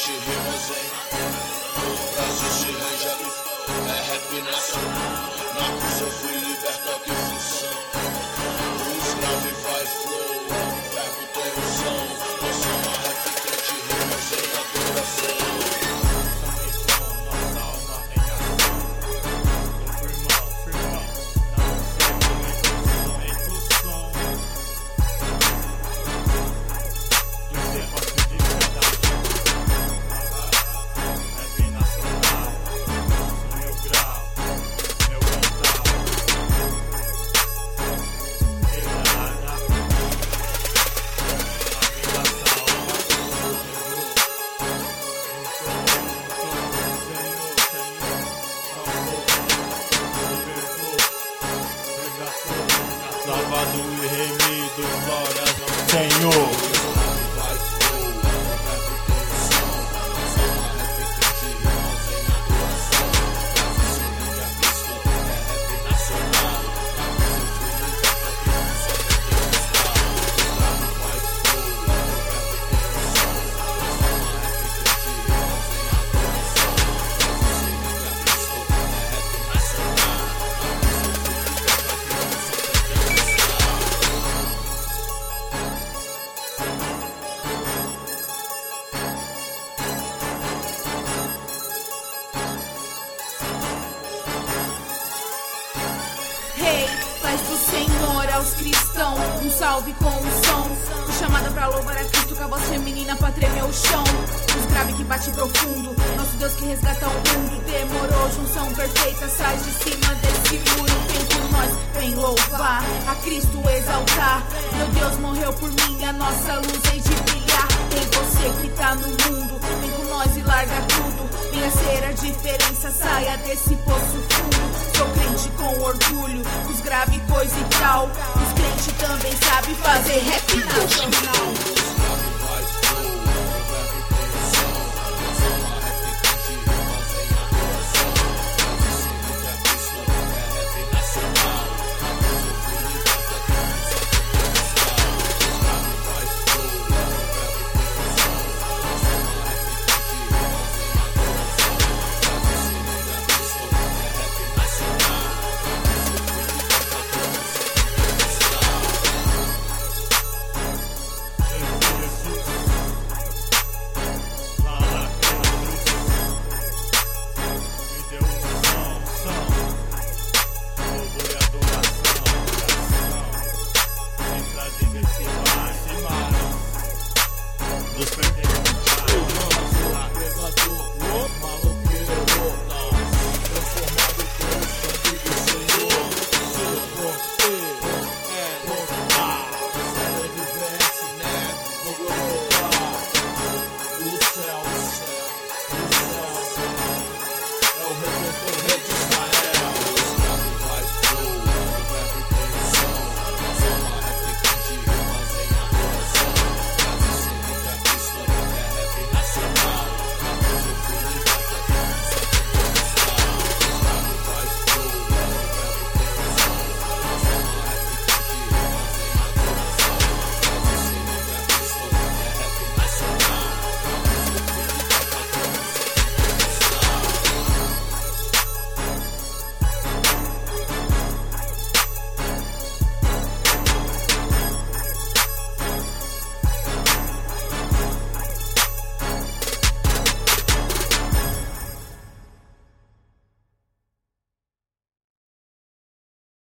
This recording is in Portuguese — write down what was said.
traficante, rimas em braços ranjados, é rap nacional. Na cruz eu fui liberto que função. Os grave vai flow, pego tensão. Eu sou uma traficante, rimas em adoração. Salvado e remido, glórias ao Senhor. Rei, paz do Senhor aos cristãos, um salve com o som. Fui chamada pra louvar a Cristo, com a voz feminina pra tremer o chão. Os grave que bate profundo, nosso Deus que resgata o mundo. Demorou, junção perfeita, sai de cima desse muro. Vem por nós, vem louvar, a Cristo exaltar. Meu Deus morreu por mim, a nossa luz hei de brilhar. Tem você que tá no mundo, vem com nós e larga tudo. Venha ser a diferença, saia desse poço fundo. Sou crente com orgulho, os grave coisa e tal. Os crentes também sabem fazer rap nacional.